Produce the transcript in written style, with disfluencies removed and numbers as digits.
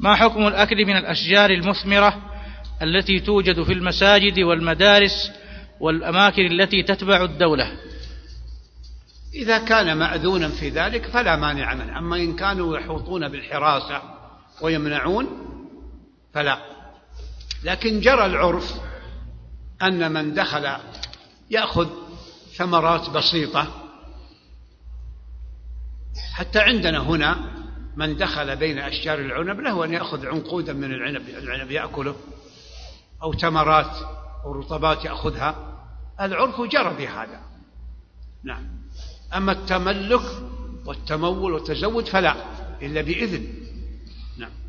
ما حكم الأكل من الأشجار المثمرة التي توجد في المساجد والمدارس والأماكن التي تتبع الدولة؟ إذا كان مأذونا في ذلك فلا مانع منه، أما إن كانوا يحوطون بالحراسة ويمنعون فلا. لكن جرى العرف أن من دخل يأخذ ثمرات بسيطة، حتى عندنا هنا من دخل بين أشجار العنب له أن يأخذ عنقودا من العنب يأكله، أو تمرات أو رطبات يأخذها، العرف جرى بهذا. نعم. أما التملك والتمول والتزود فلا، إلا بإذن. نعم.